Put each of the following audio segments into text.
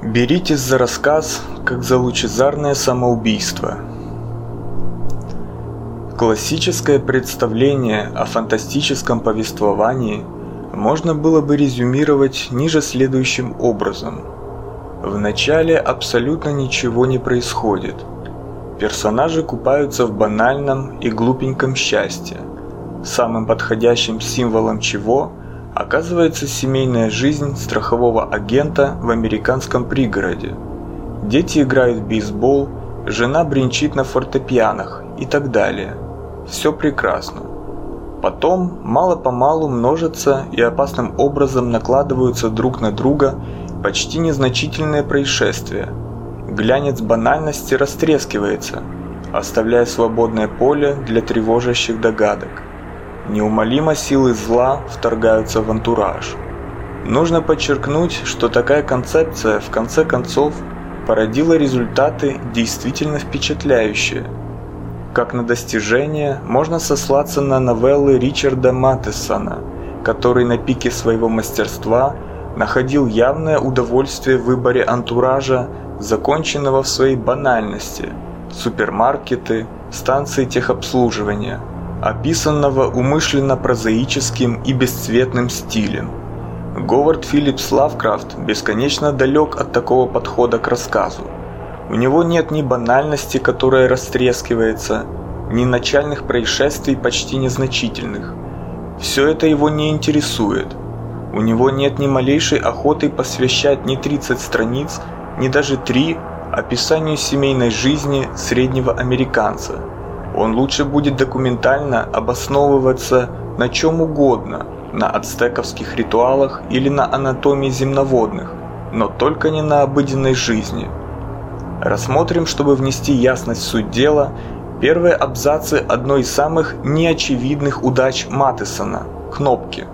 Беритесь за рассказ, как за лучезарное самоубийство. Классическое представление о фантастическом повествовании можно было бы резюмировать ниже следующим образом. В начале абсолютно ничего не происходит. Персонажи купаются в банальном и глупеньком счастье, самым подходящим символом чего оказывается семейная жизнь страхового агента в американском пригороде. Дети играют в бейсбол, жена бренчит на фортепианах и так далее. Все прекрасно. Потом мало-помалу множатся и опасным образом накладываются друг на друга почти незначительные происшествия. Глянец банальности растрескивается, оставляя свободное поле для тревожащих догадок. Неумолимо силы зла вторгаются в антураж. Нужно подчеркнуть, что такая концепция в конце концов породила результаты действительно впечатляющие. Как на достижение можно сослаться на новеллы Ричарда Маттесона, который на пике своего мастерства находил явное удовольствие в выборе антуража, законченного в своей банальности: супермаркеты, станции техобслуживания, описанного умышленно прозаическим и бесцветным стилем. Говард Филлипс Лавкрафт бесконечно далек от такого подхода к рассказу. У него нет ни банальности, которая растрескивается, ни начальных происшествий почти незначительных. Все это его не интересует. У него нет ни малейшей охоты посвящать ни 30 страниц, ни даже 3 описанию семейной жизни среднего американца. Он лучше будет документально обосновываться на чем угодно, на ацтековских ритуалах или на анатомии земноводных, но только не на обыденной жизни. Рассмотрим, чтобы внести ясность в суть дела, первые абзацы одной из самых неочевидных удач Маттесона – кнопки.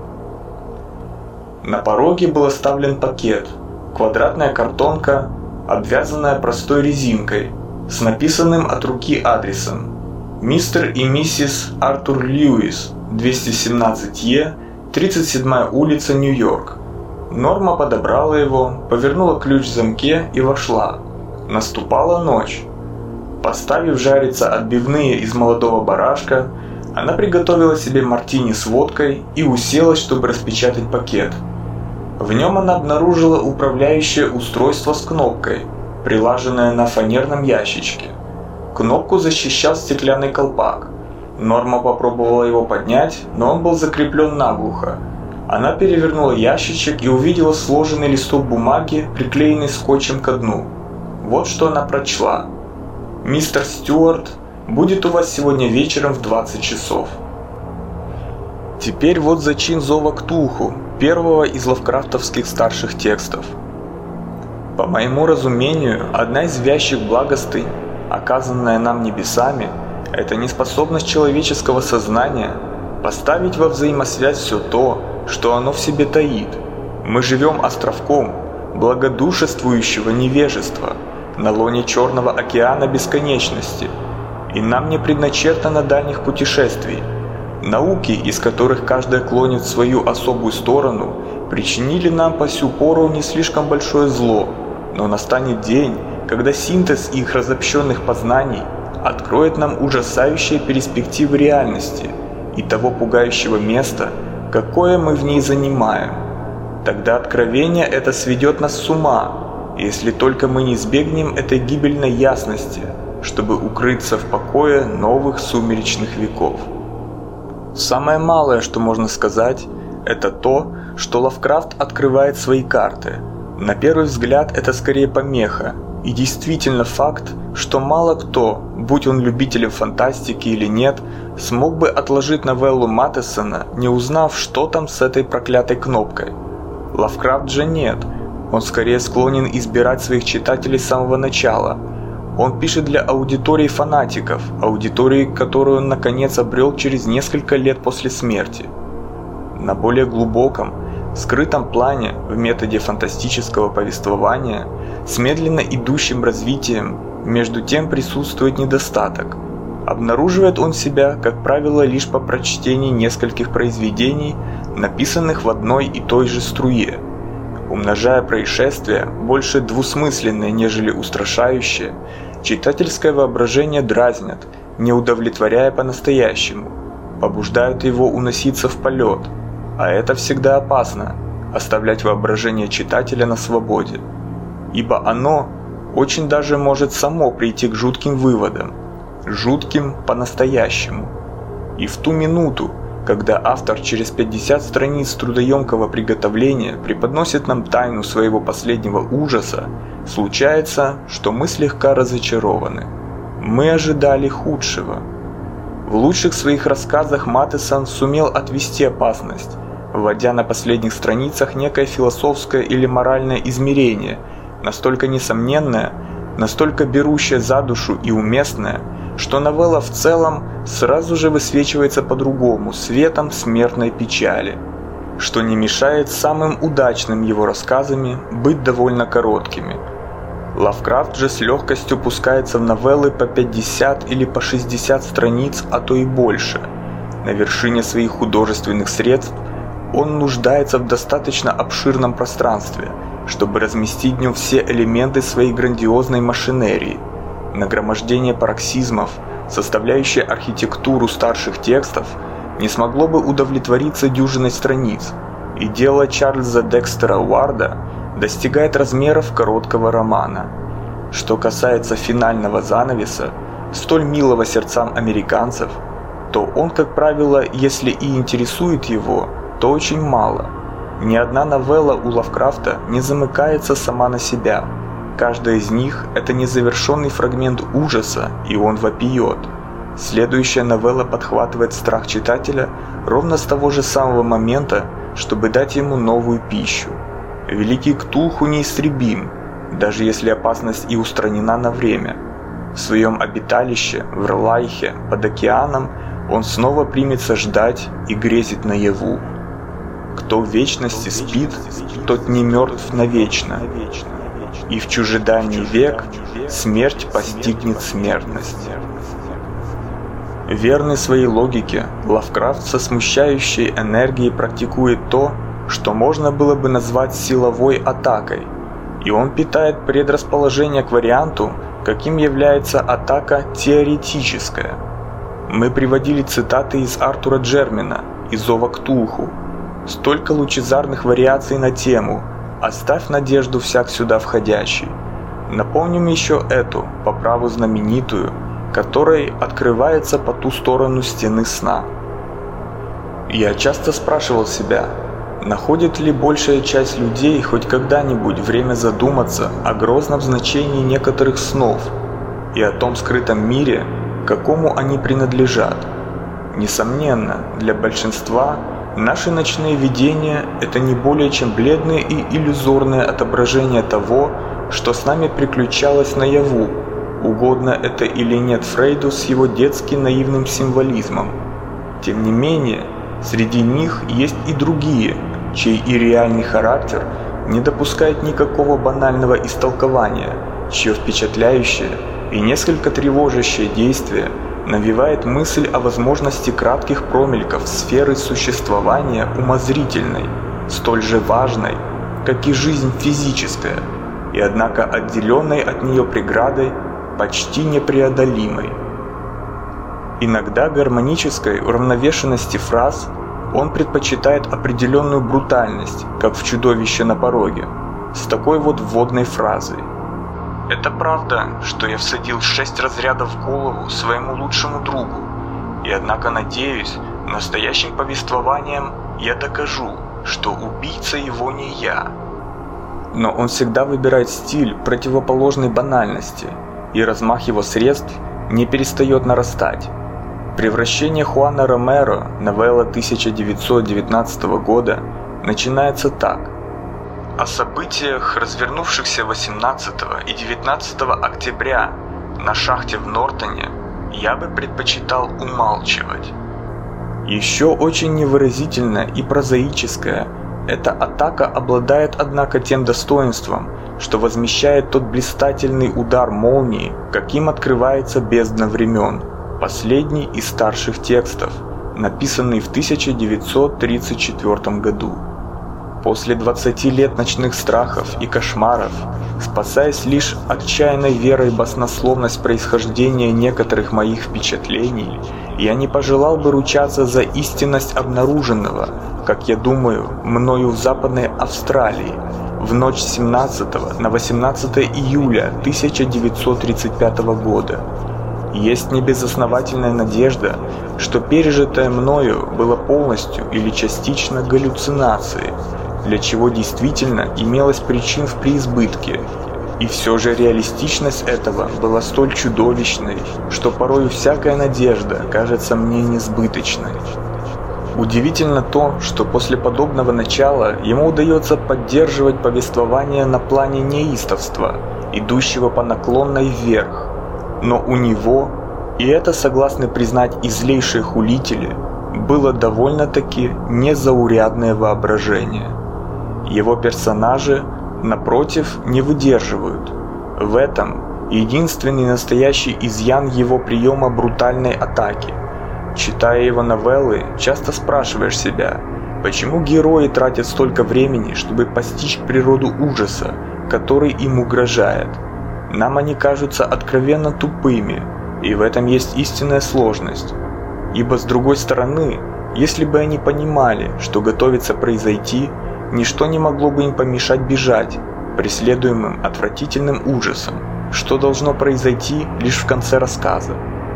На пороге был оставлен пакет, квадратная картонка, обвязанная простой резинкой, с написанным от руки адресом: мистер и миссис Артур Льюис, 217Е, 37-я улица, Нью-Йорк. Норма подобрала его, повернула ключ в замке и вошла. Наступала ночь. Поставив жариться отбивные из молодого барашка, она приготовила себе мартини с водкой и уселась, чтобы распечатать пакет. В нем она обнаружила управляющее устройство с кнопкой, прилаженное на фанерном ящичке. Кнопку защищал стеклянный колпак. Норма попробовала его поднять, но он был закреплен наглухо. Она перевернула ящичек и увидела сложенный листок бумаги, приклеенный скотчем ко дну. Вот что она прочла: «Мистер Стюарт будет у вас сегодня вечером в 20 часов». Теперь вот зачин зова Ктулху, первого из лавкрафтовских старших текстов. По моему разумению, одна из вящих благостей, оказанная нам небесами, это неспособность человеческого сознания поставить во взаимосвязь все то, что оно в себе таит. Мы живем островком благодушествующего невежества на лоне Черного океана бесконечности, и нам не предначертано дальних путешествий. Науки, из которых каждая клонит в свою особую сторону, причинили нам по сю пору не слишком большое зло, но настанет день, когда синтез их разобщенных познаний откроет нам ужасающие перспективы реальности и того пугающего места, какое мы в ней занимаем. Тогда откровение это сведет нас с ума, если только мы не избегнем этой гибельной ясности, чтобы укрыться в покое новых сумеречных веков. Самое малое, что можно сказать, это то, что Лавкрафт открывает свои карты. На первый взгляд это скорее помеха, и действительно факт, что мало кто, будь он любителем фантастики или нет, смог бы отложить новеллу Маттесона, не узнав, что там с этой проклятой кнопкой. Лавкрафт же нет, он скорее склонен избирать своих читателей с самого начала. Он пишет для аудитории фанатиков, аудитории, которую он наконец обрел через несколько лет после смерти. На более глубоком, скрытом плане в методе фантастического повествования с медленно идущим развитием между тем присутствует недостаток. Обнаруживает он себя, как правило, лишь по прочтении нескольких произведений, написанных в одной и той же струе. умножая происшествия, больше двусмысленные, нежели устрашающие, читательское воображение дразнят, не удовлетворяя по-настоящему, побуждают его уноситься в полет, а это всегда опасно – оставлять воображение читателя на свободе, ибо оно очень даже может само прийти к жутким выводам, жутким по-настоящему. И в ту минуту, когда автор через 50 страниц трудоемкого приготовления преподносит нам тайну своего последнего ужаса, случается, что мы слегка разочарованы. Мы ожидали худшего. В лучших своих рассказах Маттесон сумел отвести опасность, вводя на последних страницах некое философское или моральное измерение, настолько несомненное, настолько берущее за душу и уместное, что новелла в целом сразу же высвечивается по-другому, светом смертной печали, что не мешает самым удачным его рассказами быть довольно короткими. Лавкрафт же с легкостью пускается в новеллы по 50 или по 60 страниц, а то и больше. На вершине своих художественных средств он нуждается в достаточно обширном пространстве, чтобы разместить в нем все элементы своей грандиозной машинерии. Нагромождение пароксизмов, составляющее архитектуру старших текстов, не смогло бы удовлетвориться дюжиной страниц, и дело Чарльза Декстера Уарда достигает размеров короткого романа. Что касается финального занавеса, столь милого сердцам американцев, то он, как правило, если и интересует его, то очень мало. Ни одна новелла у Лавкрафта не замыкается сама на себя. Каждая из них – это незавершенный фрагмент ужаса, и он вопиет. Следующая новелла подхватывает страх читателя ровно с того же самого момента, чтобы дать ему новую пищу. Великий Ктулху неистребим, даже если опасность и устранена на время. В своем обиталище, в Рлайхе, под океаном, он снова примется ждать и грезить наяву. Кто в вечности спит, тот не мертв навечно. И в чужедальний век смерть постигнет смертность. Верный своей логике, Лавкрафт со смущающей энергией практикует то, что можно было бы назвать силовой атакой, и он питает предрасположение к варианту, каким является атака теоретическая. Мы приводили цитаты из Артура Джермина, из Зова Ктулху. Столько лучезарных вариаций на тему «Оставь надежду всяк сюда входящий». Напомним еще эту, по праву знаменитую, которой открывается по ту сторону стены сна. Я часто спрашивал себя, находит ли большая часть людей хоть когда-нибудь время задуматься о грозном значении некоторых снов и о том скрытом мире, какому они принадлежат. Несомненно, для большинства наши ночные видения – это не более чем бледные и иллюзорные отображения того, что с нами приключалось наяву, угодно это или нет Фрейду с его детски наивным символизмом. Тем не менее, среди них есть и другие, чей и реальный характер не допускает никакого банального истолкования, чье впечатляющее и несколько тревожащее действие навевает мысль о возможности кратких промельков сферы существования умозрительной, столь же важной, как и жизнь физическая, и однако отделенной от нее преградой почти непреодолимой. Иногда гармонической уравновешенности фраз он предпочитает определенную брутальность, как в «Чудовище на пороге», с такой вот вводной фразой. «Это правда, что я всадил 6 разрядов в голову своему лучшему другу, и однако, надеюсь, настоящим повествованием я докажу, что убийца его не я». Но он всегда выбирает стиль противоположной банальности, и размах его средств не перестает нарастать. «Превращение Хуана Ромеро», новелла 1919 года, начинается так. О событиях, развернувшихся 18 и 19 октября на шахте в Нортоне, я бы предпочитал умалчивать. Еще очень невыразительная и прозаическая, эта атака обладает, однако, тем достоинством, что возмещает тот блистательный удар молнии, каким открывается бездна времен, последний из старших текстов, написанный в 1934 году. После 20 лет ночных страхов и кошмаров, спасаясь лишь отчаянной верой в баснословность происхождения некоторых моих впечатлений, я не пожелал бы ручаться за истинность обнаруженного, как я думаю, мною в Западной Австралии, в ночь с 17 на 18 июля 1935 года. Есть небезосновательная надежда, что пережитое мною было полностью или частично галлюцинацией, для чего действительно имелось причин в преизбытке. И все же реалистичность этого была столь чудовищной, что порою всякая надежда кажется мне несбыточной. Удивительно то, что после подобного начала ему удается поддерживать повествование на плане неистовства, идущего по наклонной вверх. Но у него, и это согласны признать и злейшие хулители, было довольно-таки незаурядное воображение. Его персонажи, напротив, не выдерживают. В этом единственный настоящий изъян его приема брутальной атаки. Читая его новеллы, часто спрашиваешь себя, почему герои тратят столько времени, чтобы постичь природу ужаса, который им угрожает. Нам они кажутся откровенно тупыми, и в этом есть истинная сложность. Ибо с другой стороны, если бы они понимали, что готовится произойти, ничто не могло бы им помешать бежать, преследуемым отвратительным ужасом, что должно произойти лишь в конце рассказа.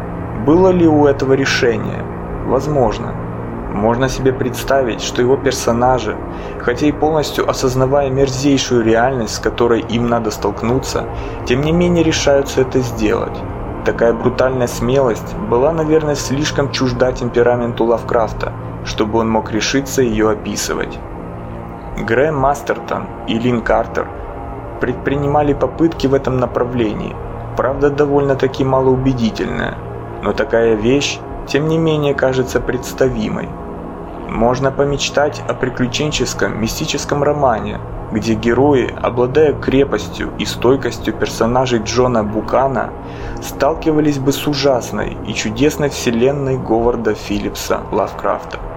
Было ли у этого решение? Возможно. Можно себе представить, что его персонажи, хотя и полностью осознавая мерзейшую реальность, с которой им надо столкнуться, тем не менее решаются это сделать. Такая брутальная смелость была, наверное, слишком чужда темпераменту Лавкрафта, чтобы он мог решиться ее описывать. Грэм Мастертон и Лин Картер предпринимали попытки в этом направлении, правда довольно-таки малоубедительная, но такая вещь, тем не менее, кажется представимой. Можно помечтать о приключенческом мистическом романе, где герои, обладая крепостью и стойкостью персонажей Джона Букана, сталкивались бы с ужасной и чудесной вселенной Говарда Филлипса Лавкрафта.